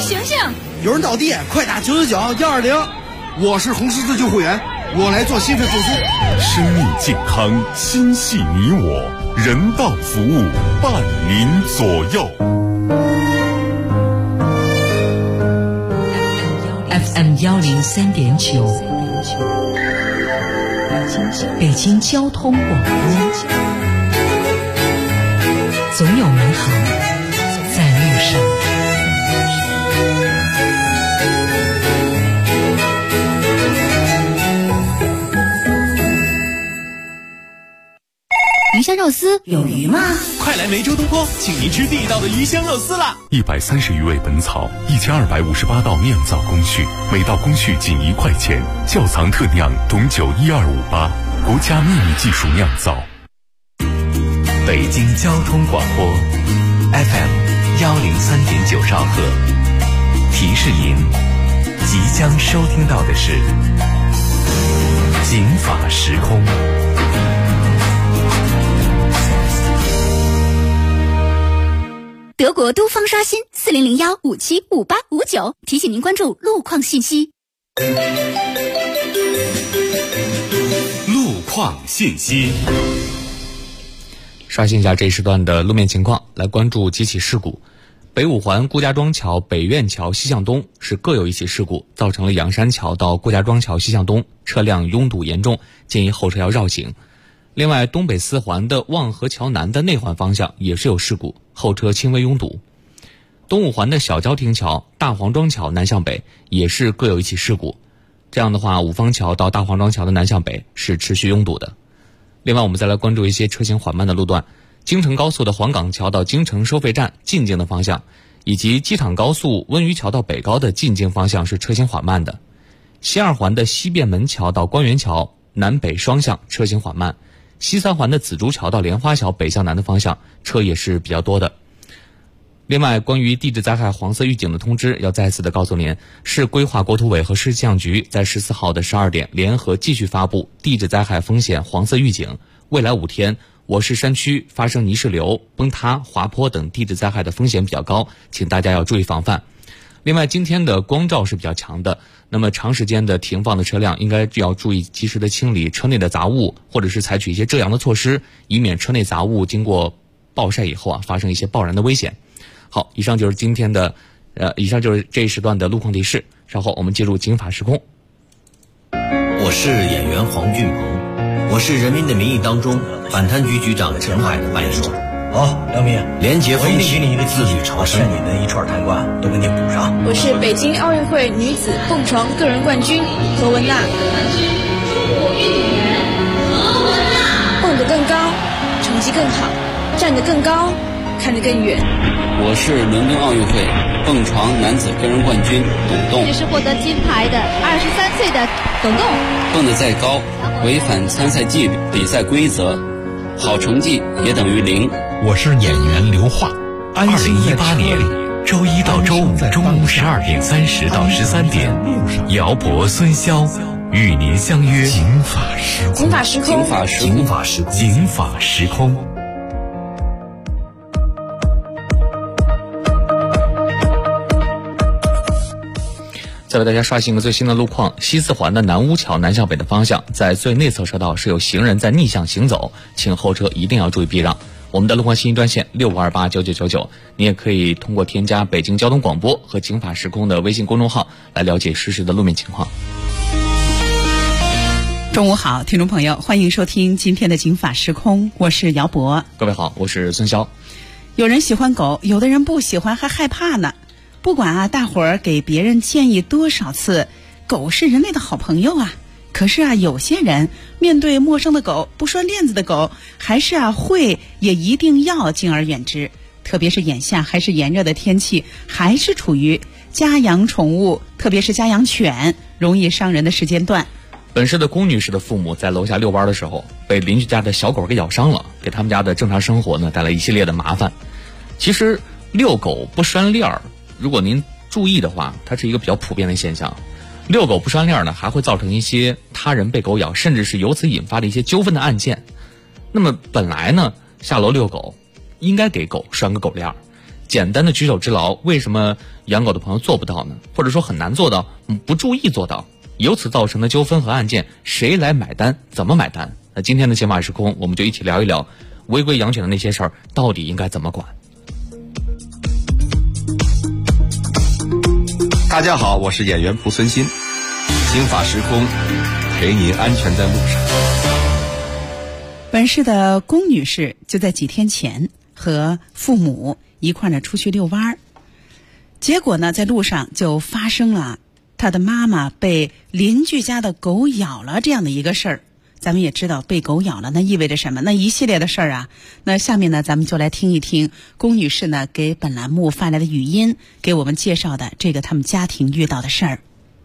醒醒！ 有人倒地，快打999-120。 我是红十字救护员，我来做心肺复苏。 生命健康，心系你我，人道服务伴您左右。 FM 103.9，北京交通广播，总有美好在路上。 鱼香肉丝有鱼吗？ 快来梅州东坡，请您吃地道的鱼香肉丝啦 ！130余味本草，1258道酿造工序，每道工序仅1块钱。窖藏特酿董酒12588，国家秘密技术酿造。 北京交通广播 FM 103.9兆赫，提示您即将收听到的是警法时空。 德国都方刷新4001575859，提醒您关注路况信息。 路况信息， 刷新一下这一时段的路面情况，来关注几起事故。北五环顾家庄桥北苑桥西向东是各有一起事故，造成了阳山桥到顾家庄桥西向东车辆拥堵严重，建议后车要绕行。另外，东北四环的望河桥南的内环方向也是有事故，后车轻微拥堵。东五环的小郊亭桥大黄庄桥南向北也是各有一起事故，这样的话，五方桥到大黄庄桥的南向北是持续拥堵的。另外，我们再来关注一些车行缓慢的路段，京承高速的黄岗桥到京承收费站进京的方向，以及机场高速温榆桥到北高的进京方向是车行缓慢的。西二环的西便门桥到官园桥南北双向车行缓慢，西三环的紫竹桥到莲花桥北向南的方向车也是比较多的。另外，关于地质灾害黄色预警的通知要再次的告诉您，市规划国土委和市气象局在14号的12点联合继续发布地质灾害风险黄色预警，未来5天我市山区发生泥石流、崩塌、滑坡等地质灾害的风险比较高，请大家要注意防范。另外，今天的光照是比较强的，那么长时间的停放的车辆应该要注意及时的清理车内的杂物，或者是采取一些遮阳的措施，以免车内杂物经过暴晒以后发生一些爆燃的危险。好，以上就是今天的以上就是这一时段的路况提示，稍后我们进入警法时空。 我是演员黄俊鹏，我是人民的名义当中反贪局局长陈海的扮演者。 好，梁明， 廉洁风气，自律朝圣，你的一串贪官都给你补上。 我是北京奥运会女子蹦床个人冠军何文娜。蹦得更高，成绩更好，站得更高，看得更远。 我是伦敦奥运会蹦床男子个人冠军董栋。 这是获得金牌的23岁的董栋。 蹦得再高，违反参赛纪律、比赛规则，好成绩也等于0。 我是演员刘化。2018年周一到周五中午12点30到13点，姚博、孙潇与您相约警法时空。 再为大家刷新一个最新的路况，西四环的南乌桥南向北的方向，在最内侧车道是有行人在逆向行走，请后车一定要注意避让。我们的路况信息专线65289999，你也可以通过添加北京交通广播和警法时空的微信公众号来了解实时的路面情况。 中午好，听众朋友，欢迎收听今天的警法时空，我是姚博。 各位好，我是孙潇。 有人喜欢狗，有的人不喜欢还害怕呢。不管大伙儿给别人建议多少次，狗是人类的好朋友啊。可是有些人面对陌生的狗、不拴链子的狗，还是会也一定要敬而远之。特别是眼下还是炎热的天气，还是处于家养宠物，特别是家养犬容易伤人的时间段。 本市的龚女士的父母在楼下遛弯的时候，被邻居家的小狗给咬伤了，给他们家的正常生活带来一系列的麻烦。其实遛狗不拴链儿，如果您注意的话，它是一个比较普遍的现象。遛狗不拴链还会造成一些他人被狗咬，甚至是由此引发的一些纠纷的案件。那么本来呢，下楼遛狗应该给狗拴个狗链， 简单的举手之劳，为什么养狗的朋友做不到呢？或者说很难做到，不注意做到，由此造成的纠纷和案件，谁来买单？怎么买单？那今天的解码时空，我们就一起聊一聊违规养犬的那些事儿，到底应该怎么管？ 大家好，我是演员蒲存昕，刑法时空，陪您安全在路上。 本市的龚女士就在几天前和父母一块呢出去遛弯儿，结果呢在路上就发生了她的妈妈被邻居家的狗咬了这样的一个事儿。咱们也知道被狗咬了那意味着什么，那一系列的事儿啊。那下面呢咱们就来听一听龚女士呢给本栏目发来的语音，给我们介绍的这个他们家庭遇到的事儿。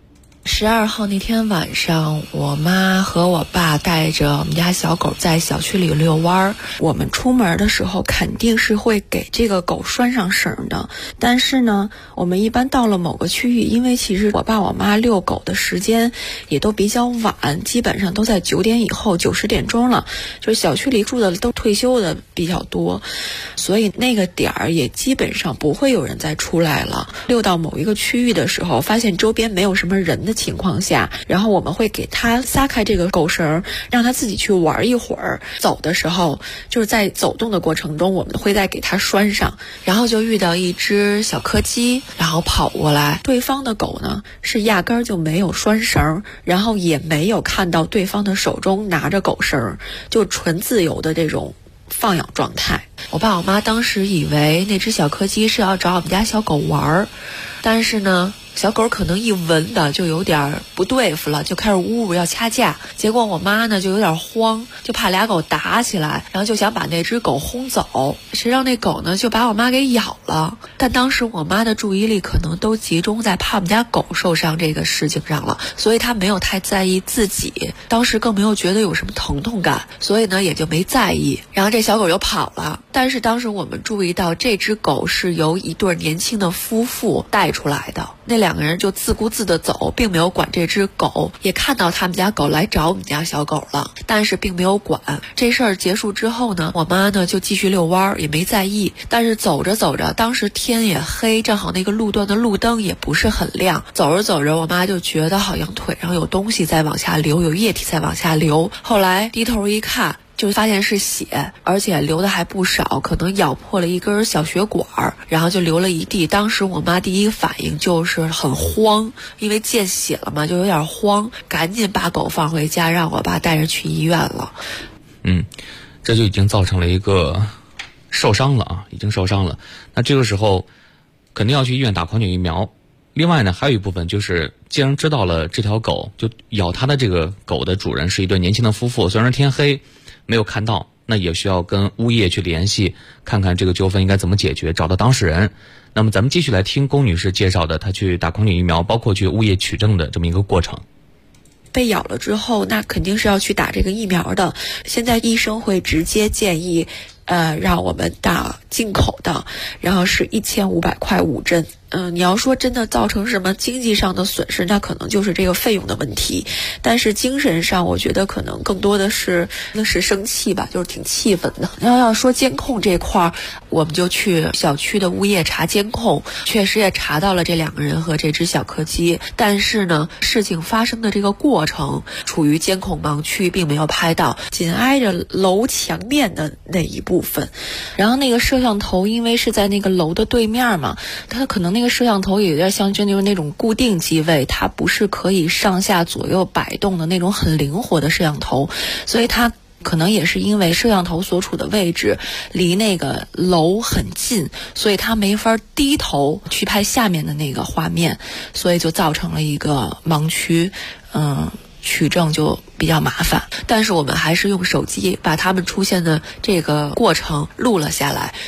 12号那天晚上，我妈和我爸带着我们家小狗在小区里遛弯儿。我们出门的时候肯定是会给这个狗拴上绳的，但是呢，我们一般到了某个区域，因为其实我爸我妈遛狗的时间也都比较晚，基本上都在9点以后，9、10点钟了，就是小区里住的都退休的比较多，所以那个点儿也基本上不会有人再出来了。遛到某一个区域的时候，发现周边没有什么人的情况下，然后我们会给他撒开这个狗绳，让他自己去玩一会儿。走的时候，就是在走动的过程中，我们会再给他拴上。然后就遇到一只小柯基，然后跑过来，对方的狗呢是压根儿就没有拴绳，然后也没有看到对方的手中拿着狗绳，就纯自由的这种放养状态。我爸我妈当时以为那只小柯基是要找我们家小狗玩儿，但是呢小狗可能一闻的就有点不对付了，就开始呜呜要掐架。结果我妈呢就有点慌，就怕俩狗打起来，然后就想把那只狗轰走。谁让那狗呢就把我妈给咬了。但当时我妈的注意力可能都集中在怕我们家狗受伤这个事情上了，所以她没有太在意自己，当时更没有觉得有什么疼痛感，所以呢也就没在意。然后这小狗就跑了。但是当时我们注意到这只狗是由一对年轻的夫妇带出来的，那2个人就自顾自的走，并没有管这只狗，也看到他们家狗来找我们家小狗了，但是并没有管。这事儿结束之后呢，我妈呢就继续遛弯儿，也没在意。但是走着走着，当时天也黑，正好那个路段的路灯也不是很亮，走着走着我妈就觉得好像腿上有东西在往下流，有液体在往下流。后来低头一看，就发现是血，而且流的还不少，可能咬破了一根小血管，然后就流了一地。当时我妈第一个反应就是很慌，因为见血了嘛，就有点慌，赶紧把狗放回家，让我爸带着去医院了。 这就已经造成了一个受伤了啊，已经受伤了。那这个时候肯定要去医院打狂犬疫苗。另外呢，还有一部分就是，既然知道了这条狗就咬它的这个狗的主人是一对年轻的夫妇，虽然天黑没有看到，那也需要跟物业去联系，看看这个纠纷应该怎么解决，找到当事人。那么咱们继续来听龚女士介绍的她去打狂犬疫苗，包括去物业取证的这么一个过程。 被咬了之后，那肯定是要去打这个疫苗的。现在医生会直接建议让我们打进口的，然后是1500块5针。你要说真的造成什么经济上的损失，那可能就是这个费用的问题。但是精神上，我觉得可能更多的是生气吧，就是挺气愤的。要说监控这块儿，我们就去小区的物业查监控，确实也查到了这2个人和这只小柯基。但是呢，事情发生的这个过程处于监控盲区，并没有拍到紧挨着楼墙面的那一部分。然后那个摄像头因为是在那个楼的对面嘛，它可能那个摄像头也有点像就是那种固定机位，它不是可以上下左右摆动的那种很灵活的摄像头，所以它可能也是因为摄像头所处的位置离那个楼很近，所以它没法低头去拍下面的那个画面，所以就造成了一个盲区。取证就比较麻烦，但是我们还是用手机把他们出现的这个过程录了下来。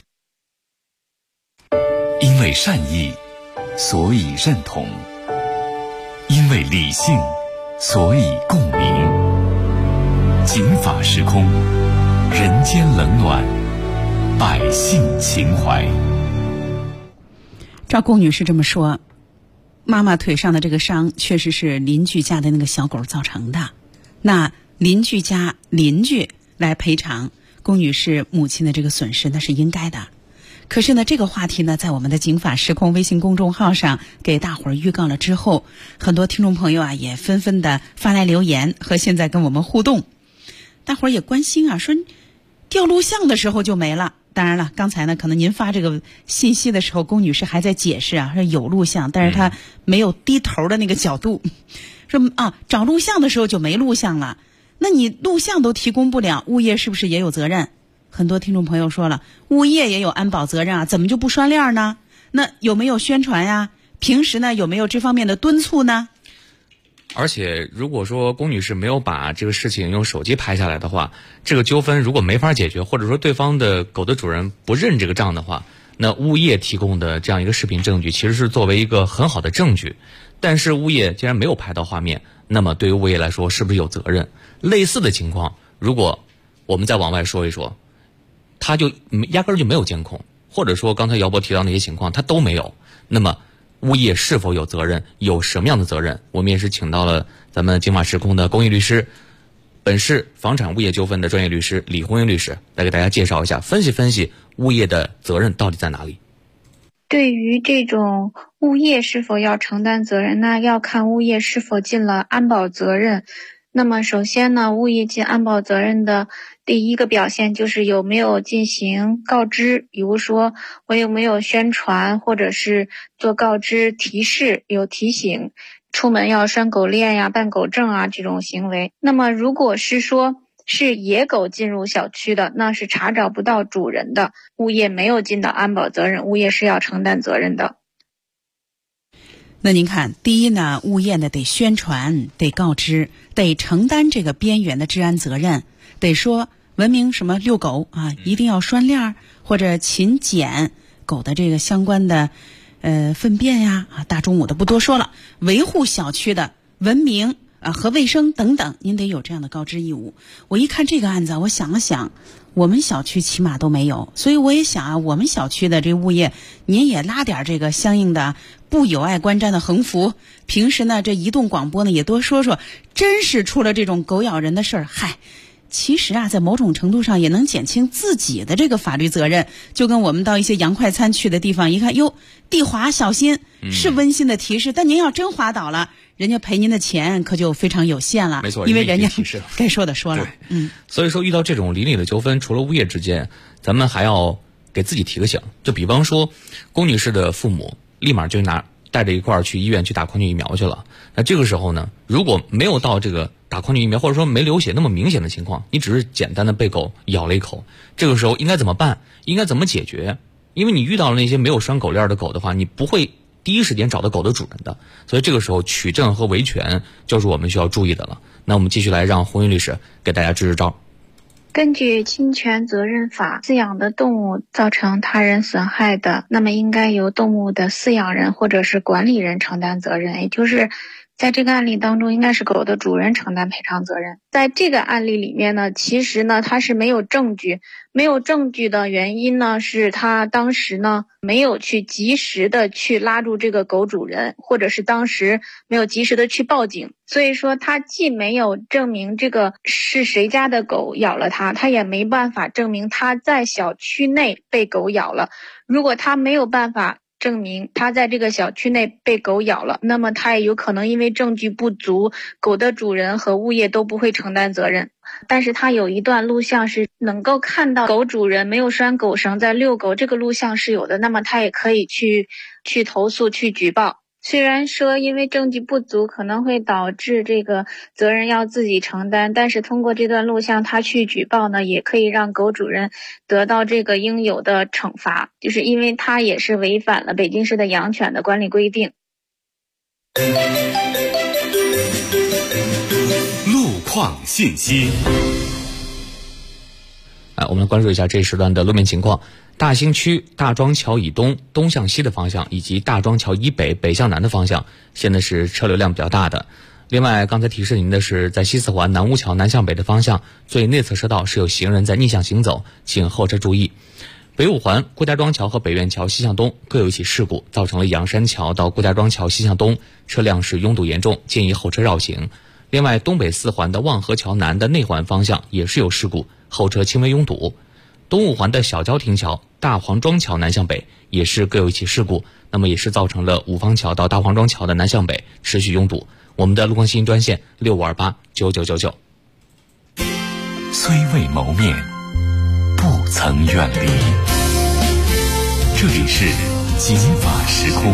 因为善意，所以认同；因为理性，所以共鸣。警法时空，人间冷暖，百姓情怀。 赵龚女士这么说，妈妈腿上的这个伤确实是邻居家的那个小狗造成的，那邻居家邻居来赔偿龚女士母亲的这个损失，那是应该的。 可是呢，这个话题呢，在我们的警法时空微信公众号上给大伙儿预告了之后，很多听众朋友啊也纷纷的发来留言和现在跟我们互动。大伙儿也关心啊，说调录像的时候就没了。当然了，刚才呢，可能您发这个信息的时候，龚女士还在解释啊，说有录像，但是她没有低头的那个角度，说啊，找录像的时候就没录像了。那你录像都提供不了，物业是不是也有责任？很多听众朋友说了，物业也有安保责任啊，怎么就不拴链呢？那有没有宣传呀？平时呢有没有这方面的敦促呢？ 而且如果说龚女士没有把这个事情用手机拍下来的话，这个纠纷如果没法解决，或者说对方的狗的主人不认这个账的话，那物业提供的这样一个视频证据其实是作为一个很好的证据。但是物业既然没有拍到画面，那么对于物业来说是不是有责任？类似的情况，如果我们再往外说一说，他就压根儿就没有监控，或者说刚才姚博提到那些情况他都没有，那么物业是否有责任，有什么样的责任？我们也是请到了咱们警法时空的公益律师，本市房产物业纠纷的专业律师李红英律师，来给大家介绍一下，分析分析物业的责任到底在哪里。 对于这种物业是否要承担责任呢，要看物业是否尽了安保责任。那么首先呢，物业尽安保责任的第一个表现就是有没有进行告知，比如说我有没有宣传，或者是做告知提示，有提醒出门要拴狗链呀、办狗证啊这种行为。那么如果是说是野狗进入小区的，那是查找不到主人的，物业没有尽到安保责任，物业是要承担责任的。 那您看，第一呢，物业呢得宣传，得告知，得承担这个边缘的治安责任，得说文明什么遛狗啊，一定要拴链，或者勤捡狗的这个相关的粪便呀啊，大中午的不多说了，维护小区的文明啊和卫生等等，您得有这样的告知义务。我一看这个案子，我想了想，我们小区起码都没有，所以我也想啊，我们小区的这物业，您也拉点这个相应的不有碍观瞻的横幅，平时呢这移动广播呢也多说说，真是出了这种狗咬人的事儿，嗨，其实啊在某种程度上也能减轻自己的这个法律责任。就跟我们到一些洋快餐去的地方一看，哟，地滑小心，是温馨的提示，但您要真滑倒了，人家赔您的钱可就非常有限了。 没错， 因为人家该说的说了。 所以说遇到这种邻里的纠纷，除了物业之间，咱们还要给自己提个醒。就比方说龚女士的父母立马就带着一块儿去医院去打狂犬疫苗去了，那这个时候呢，如果没有到这个打狂犬疫苗或者说没流血那么明显的情况，你只是简单的被狗咬了一口，这个时候应该怎么办？应该怎么解决？因为你遇到了那些没有拴狗链的狗的话，你不会第一时间找到狗的主人的，所以这个时候取证和维权就是我们需要注意的了。那我们继续来让红云律师给大家支支招。 根据侵权责任法，饲养的动物造成他人损害的，那么应该由动物的饲养人或者是管理人承担责任，也就是在这个案例当中应该是狗的主人承担赔偿责任。在这个案例里面呢，其实呢它是没有证据的原因呢是他当时呢没有去及时的去拉住这个狗主人，或者是当时没有及时的去报警，所以说他既没有证明这个是谁家的狗咬了他也没办法证明他在小区内被狗咬了。如果他没有办法证明他在这个小区内被狗咬了，那么他也有可能因为证据不足，狗的主人和物业都不会承担责任。但是他有一段录像是能够看到狗主人没有拴狗绳在遛狗，这个录像是有的，那么他也可以去投诉去举报。虽然说因为证据不足可能会导致这个责任要自己承担，但是通过这段录像他去举报呢，也可以让狗主人得到这个应有的惩罚，就是因为他也是违反了北京市的养犬的管理规定。 路况信息。 我们来关注一下这一时段的路面情况。大兴区大庄桥以东向西的方向，以及大庄桥以北向南的方向，现在是车流量比较大的。另外，刚才提示您的是，在西四环南坞桥南向北的方向，最内侧车道是有行人在逆向行走，请后车注意。北五环顾家庄桥和北苑桥西向东各有一起事故，造成了杨山桥到顾家庄桥西向东车辆是拥堵严重，建议后车绕行。另外，东北四环的望河桥南的内环方向也是有事故，后车轻微拥堵。 东五环的小郊亭桥、大黄庄桥南向北也是各有一起事故，那么也是造成了五方桥到大黄庄桥的南向北持续拥堵。我们的路况信息专线65289999。 虽未谋面，不曾远离。这里是警法时空。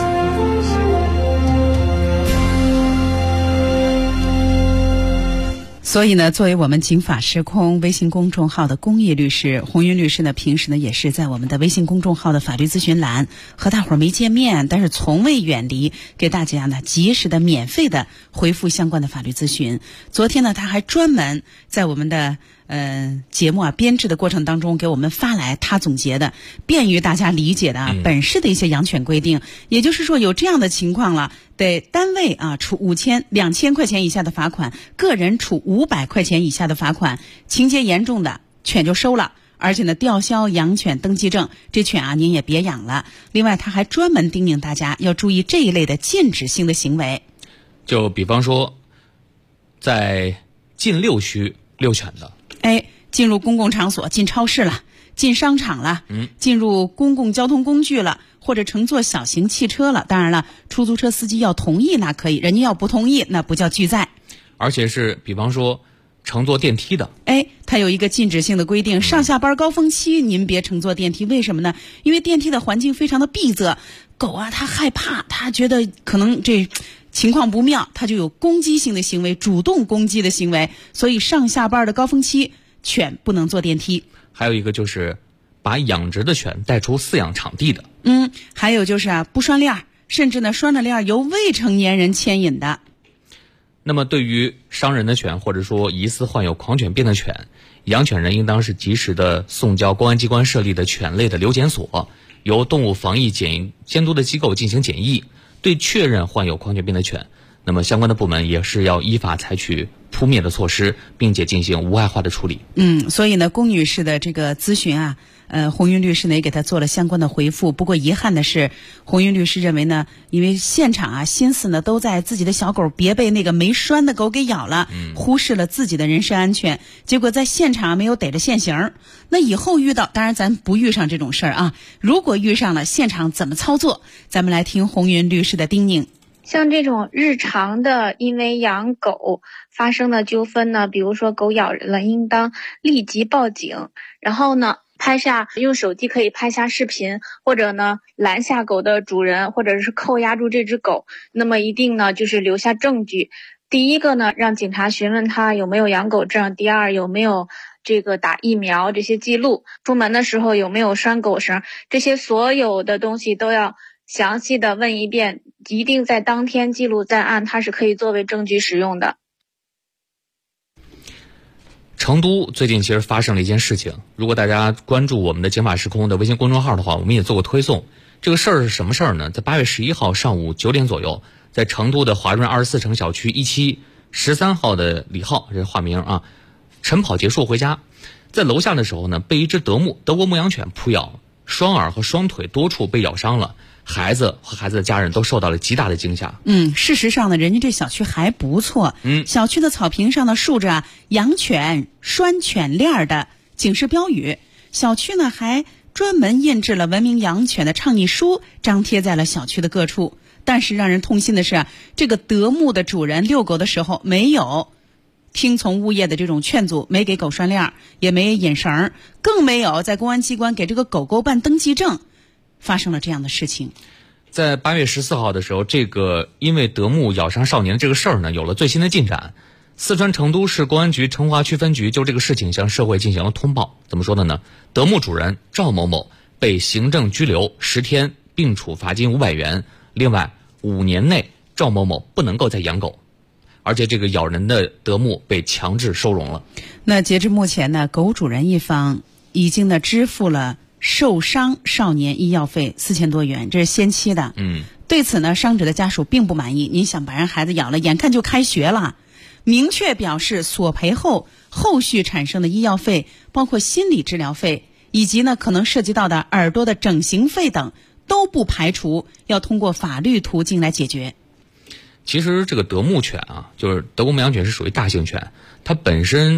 所以呢，作为我们警法时空微信公众号的公益律师，红云律师呢，平时呢也是在我们的微信公众号的法律咨询栏和大伙儿没见面，但是从未远离，给大家呢及时的免费的回复相关的法律咨询。昨天呢，他还专门在我们的节目编制的过程当中给我们发来他总结的便于大家理解的本市的一些养犬规定。也就是说，有这样的情况了，得单位处5000、2000块钱以下的罚款，个人处500块钱以下的罚款，情节严重的犬就收了，而且呢吊销养犬登记证，这犬您也别养了。另外他还专门叮咛大家要注意这一类的禁止性的行为， 就比方说在禁遛须遛犬的， 进入公共场所，进超市了，进商场了，进入公共交通工具了，或者乘坐小型汽车了。当然了，出租车司机要同意那可以，人家要不同意那不叫拒载。 而且是比方说乘坐电梯的， 它有一个禁止性的规定，上下班高峰期您别乘坐电梯。为什么呢？因为电梯的环境非常的闭塞，狗它害怕，它觉得可能这情况不妙，它就有攻击性的行为，主动攻击的行为。所以上下班的高峰期，犬不能坐电梯。 还有一个就是把养殖的犬带出饲养场地的。 还有就是不拴链，甚至呢拴着链由未成年人牵引的。 那么对于伤人的犬，或者说疑似患有狂犬病的犬，养犬人应当是及时的送交公安机关设立的犬类的留检所，由动物防疫监督的机构进行检疫。对确认患有狂犬病的犬，那么相关的部门也是要依法采取扑灭的措施，并且进行无害化的处理。 所以呢，龚女士的这个咨询红云律师呢也给她做了相关的回复。不过遗憾的是，红云律师认为呢，因为现场心思呢都在自己的小狗别被那个没拴的狗给咬了，忽视了自己的人身安全，结果在现场没有逮着现行。那以后遇到，当然咱不遇上这种事儿如果遇上了，现场怎么操作？咱们来听红云律师的叮咛。 像这种日常的因为养狗发生的纠纷呢，比如说狗咬人了，应当立即报警，然后呢用手机可以拍下视频，或者呢拦下狗的主人，或者是扣押住这只狗，那么一定呢就是留下证据。第一个呢，让警察询问他有没有养狗证；第二，有没有这个打疫苗这些记录；出门的时候有没有拴狗绳，这些所有的东西都要详细的问一遍，一定在当天记录在案，它是可以作为证据使用的。 成都最近其实发生了一件事情，如果大家关注我们的警法时空的微信公众号的话，我们也做过推送。这个事儿是什么事儿呢？在8月11号上午9点左右，在成都的华润24城小区1期13号的李浩，这是化名晨跑结束回家，在楼下的时候呢，被一只德国牧羊犬扑咬，双耳和双腿多处被咬伤了，孩子和孩子的家人都受到了极大的惊吓。 事实上呢，人家这小区还不错。小区的草坪上呢竖着养犬拴犬链的警示标语，小区呢还专门印制了文明养犬的倡议书，张贴在了小区的各处。但是让人痛心的是这个德牧的主人遛狗的时候没有听从物业的这种劝阻，没给狗拴链，也没引绳，更没有在公安机关给这个狗狗办登记证，发生了这样的事情。 在8月14号的时候，这个因为德牧咬伤少年的这个事儿呢，有了最新的进展。四川成都市公安局成华区分局就这个事情向社会进行了通报。怎么说的呢？德牧主人赵某某被行政拘留10天，并处罚金500元。另外5年内赵某某不能够再养狗，而且这个咬人的德牧被强制收容了。 那截至目前呢，狗主人一方已经呢支付了受伤少年医药费4000多元，这是先期的。对此呢，伤者的家属并不满意。您想把人孩子咬了，眼看就开学了，明确表示索赔后后续产生的医药费，包括心理治疗费，以及呢可能涉及到的耳朵的整形费等，都不排除要通过法律途径来解决。 其实这个德牧犬就是德国牧羊犬，是属于大型犬，它本身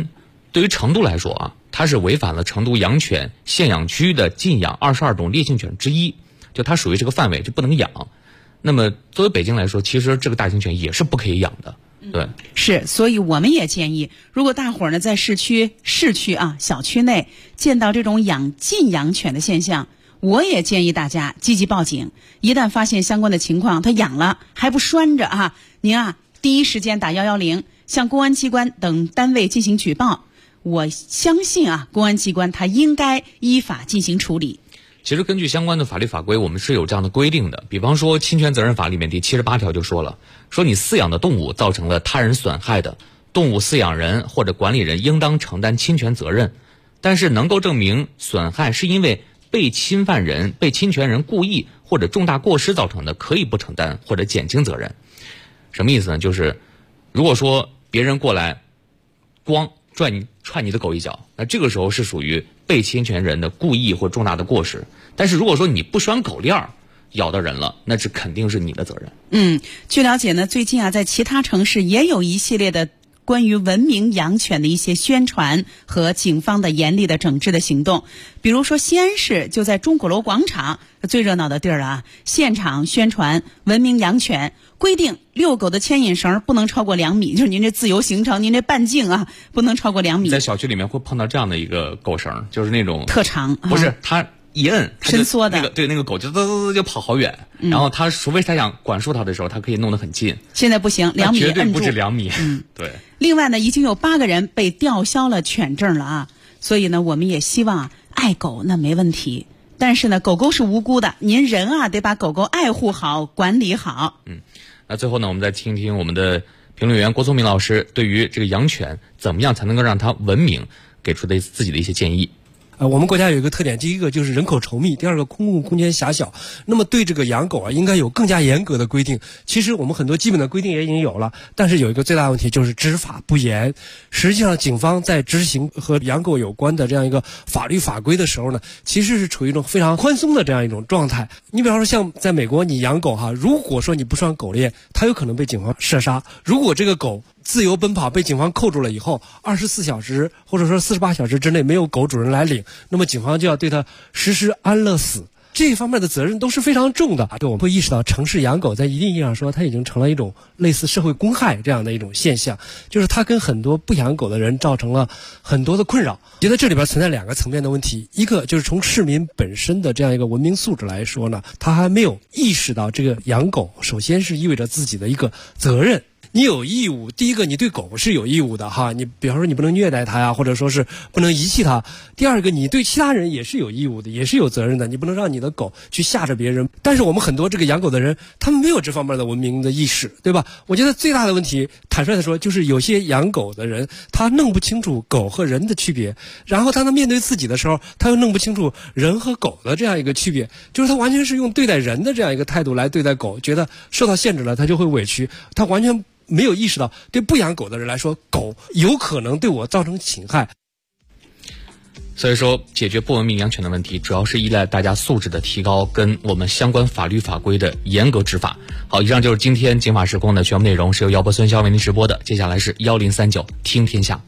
对于成都来说啊，它是违反了成都养犬限养区的禁养22种烈性犬之一，就它属于这个范围，就不能养。那么作为北京来说，其实这个大型犬也是不可以养的。对， 是，所以我们也建议，如果大伙儿呢在市区啊小区内见到这种禁养犬的现象，我也建议大家积极报警。一旦发现相关的情况，它养了还不拴着啊，您啊第一时间打110，向公安机关等单位进行举报。我相信啊，公安机关它应该依法进行处理。 其实根据相关的法律法规，我们是有这样的规定的。比方说侵权责任法里面第78条就说了，说你饲养的动物造成了他人损害的，动物饲养人或者管理人应当承担侵权责任。但是能够证明损害是因为被侵权人故意或者重大过失造成的，可以不承担或者减轻责任。什么意思呢？就是如果说别人过来咣踹你的狗一脚，那这个时候是属于被侵权人的故意或重大的过失。但是如果说你不拴狗链咬到人了，那这肯定是你的责任。 据了解呢，最近啊在其他城市也有一系列的关于文明养犬的一些宣传和警方的严厉的整治的行动。比如说西安市就在钟鼓楼广场最热闹的地儿啊，现场宣传文明养犬，规定遛狗的牵引绳不能超过2米，就是您这自由行程，您这半径啊不能超过2米。 在小区里面会碰到这样的一个狗绳，就是那种特长， 不是它一摁伸缩的， 那个狗就就跑好远。然后它除非它想管束它的时候，它可以弄得很近。 现在不行，2米绝对不止2米。对。 另外呢，已经有8个人被吊销了犬证了啊。所以呢，我们也希望爱狗那没问题，但是呢，狗狗是无辜的，您人啊得把狗狗爱护好、管理好。 那最后呢，我们再听听我们的评论员郭聪明老师对于这个养犬怎么样才能够让它文明给出的自己的一些建议。 我们国家有一个特点，第一个就是人口稠密，第二个公共空间狭小。那么对这个养狗啊，应该有更加严格的规定。其实我们很多基本的规定也已经有了，但是有一个最大的问题就是执法不严。实际上，警方在执行和养狗有关的这样一个法律法规的时候呢，其实是处于一种非常宽松的这样一种状态。你比方说，像在美国，你养狗哈，如果说你不拴狗链，它有可能被警方射杀。如果这个狗自由奔跑被警方扣住了以后，24小时或者说48小时之内没有狗主人来领，那么警方就要对它实施安乐死。这一方面的责任都是非常重的。对，我们会意识到城市养狗在一定意义上说，它已经成了一种类似社会公害这样的一种现象，就是它跟很多不养狗的人造成了很多的困扰。觉得这里边存在2个层面的问题，一个就是从市民本身的这样一个文明素质来说呢，他还没有意识到这个养狗首先是意味着自己的一个责任。你有义务，第一个你对狗是有义务的哈，你比方说你不能虐待它呀，或者说是不能遗弃它。第二个，你对其他人也是有义务的，也是有责任的，你不能让你的狗去吓着别人。但是我们很多这个养狗的人，他们没有这方面的文明的意识，对吧？我觉得最大的问题，坦率的说，就是有些养狗的人，他弄不清楚狗和人的区别，然后他在面对自己的时候，他又弄不清楚人和狗的这样一个区别，就是他完全是用对待人的这样一个态度来对待狗，觉得受到限制了他就会委屈，他完全没有意识到对不养狗的人来说，狗有可能对我造成侵害。 所以说，解决不文明养犬的问题，主要是依赖大家素质的提高，跟我们相关法律法规的严格执法。好，以上就是今天警法时空的全部内容，是由姚博孙骁为您直播的。接下来是1039听天下。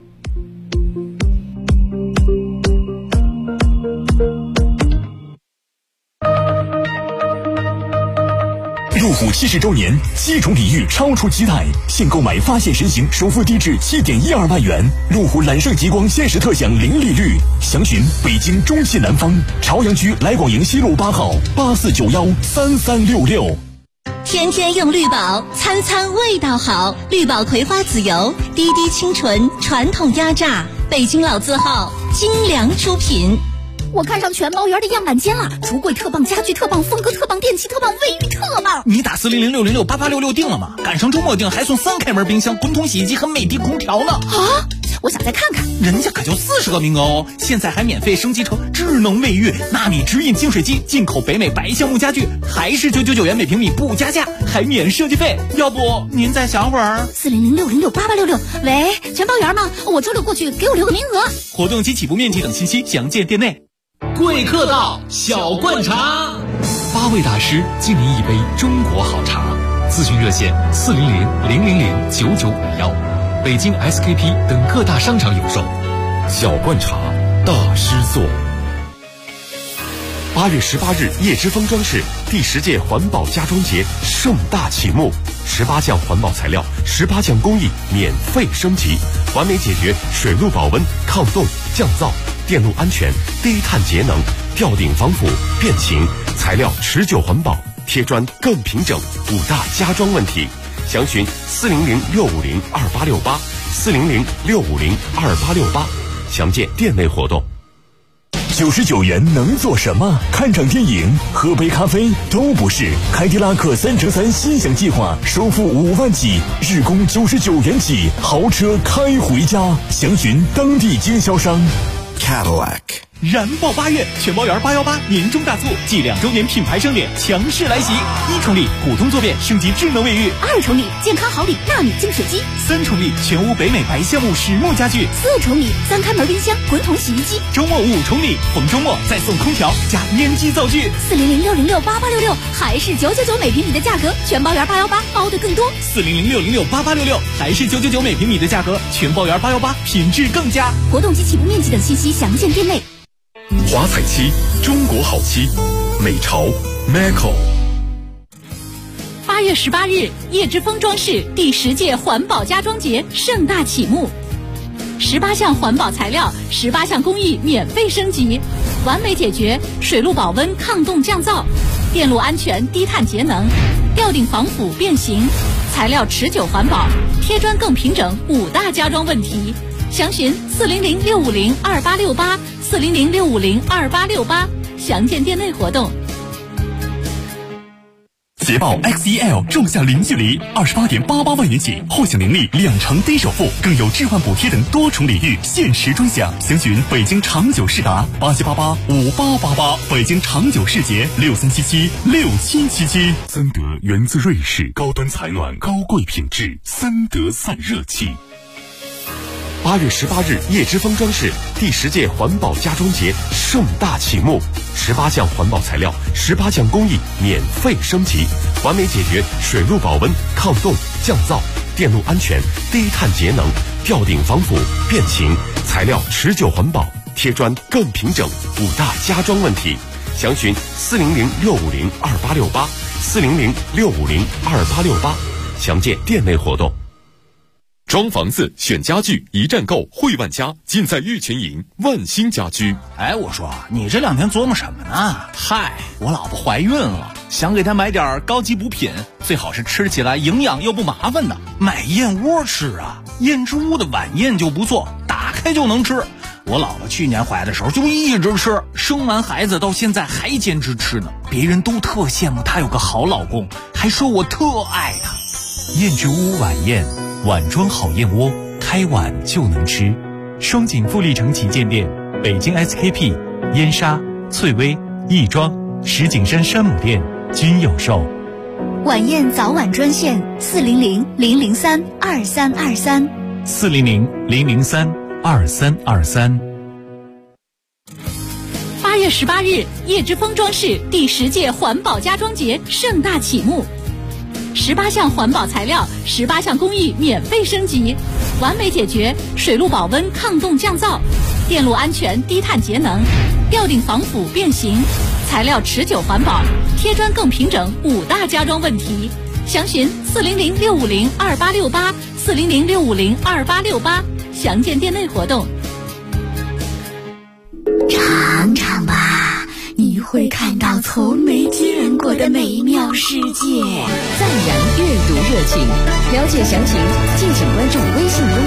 路虎70周年，7重礼遇超出期待，现购买发现神行首付低至7.12万元，路虎揽胜极光限时特享零利率。详询北京中西南方朝阳区来广营西路8号84913366。 天天用绿宝，餐餐味道好。绿宝葵花籽油，滴滴清纯，传统压榨，北京老字号，精良出品。我看上全包园的样板间了，橱柜特棒，家具特棒，风格特棒，电器特棒，卫浴特棒。 你打40060688866定了吗？赶上周末定还送3开门冰箱、滚筒洗衣机和美的空调呢。 啊！我想再看看， 人家可就40个名额哦。现在还免费升级成智能卫浴、纳米直饮净水机，进口北美白橡木家具，还是999元每平米不加价，还免设计费。要不您再想会儿 ？40060688866，喂，全包园吗？我周六过去，给我留个名额。 活动及起步面积等信息详见店内。贵客到，小罐茶 ，8位大师敬您一杯中国好茶。咨询热线40000009951。 北京 SKP 等各大商场有售。小罐茶，大师作。 8月18日，叶之峰装饰第10届环保家装节盛大启幕，18项环保材料，18项工艺免费升级，完美解决水路保温、抗冻、降噪、电路安全、低碳节能、吊顶防腐、变形，材料持久环保，贴砖更平整，5大家装问题。详询400-650-2868，400-650-2868，详见店内活动。 99元能做什么？看场电影、喝杯咖啡都不是。凯迪拉克3乘3心享计划，首付5万起，日供99元起，豪车开回家。详询当地经销商。 Cadillac。 燃爆8月，全包圆818年终大促暨2周年品牌盛典强势来袭！1重礼普通坐便升级智能卫浴 ，2重礼健康好礼纳米净水机 ，3重礼全屋北美白橡木实木家具 ，4重礼3开门冰箱滚筒洗衣机， 周末5重礼，逢周末再送空调加烟机灶具 ，400-606-8866还是999每平米的价格，全包圆818包的更多 ，400-606-8866还是999每平米的价格，全包圆818品质更佳。 活动及起步面积等信息详见店内。 华彩漆，中国好漆，美潮 Macco。 8月18日，叶之峰装饰第10届环保家装节盛大启幕，18项环保材料，18项工艺免费升级，完美解决水路保温、抗冻降噪、电路安全、低碳节能、吊顶防腐变形，材料持久环保，贴砖更平整，5大家装问题。详询400-650-2868，400-650-2868，详见店内活动。 捷豹 XEL 仲夏零距离，28.88万元起，或享年利2成低首付，更有置换补贴等多重礼遇，限时专享。详询北京长久世达87885888，北京长久世捷63776777。 森德源自瑞士，高端采暖，高贵品质，森德散热器。8月18日，叶之峰装饰第10届环保家装节盛大启幕，18项环保材料，18项工艺免费升级，完美解决水路保温、抗冻、降噪、电路安全、低碳节能、吊顶防腐、变形，材料持久环保，贴砖更平整，5大家装问题。详询400-650-2868，400-650-2868，详见店内活动。 装房子选家具一站购，汇万家尽在玉泉营万兴家居。 哎，我说你这2天琢磨什么呢？嗨，我老婆怀孕了，想给她买点高级补品，最好是吃起来营养又不麻烦的。买燕窝吃啊，燕之屋的晚宴就不错，打开就能吃。我老婆去年怀的时候就一直吃，生完孩子到现在还坚持吃呢，别人都特羡慕她有个好老公，还说我特爱她。 燕之屋晚宴，碗装好燕窝，开碗就能吃。双井富力城旗舰店、北京 SKP、燕莎、翠微、亦庄、石景山山姆店均有售。 晚宴早晚专线400-003-2323。 400-003-2323。 8月18日，叶之峰装饰第10届环保家装节盛大启幕，18项环保材料，18项工艺免费升级，完美解决水路保温、抗冻降噪、电路安全、低碳节能、吊顶防腐变形，材料持久环保，贴砖更平整，5大家装问题。详询400-650-2868，400-650-2868，详见店内活动。 尝尝吧，你会看到从没见过的美妙世界。 赞扬阅读热情，了解详情，敬请关注微信公